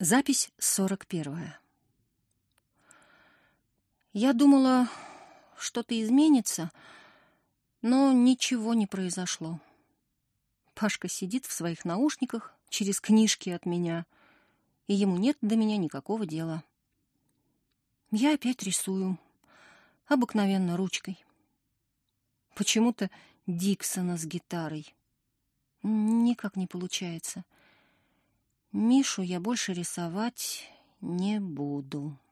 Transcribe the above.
Запись 41. Я думала, что-то изменится, но ничего не произошло. Пашка сидит в своих наушниках через книжки от меня, и ему нет до меня никакого дела. Я опять рисую, обыкновенно ручкой. Почему-то Диксона с гитарой. Никак не получается. Мишу я больше рисовать не буду.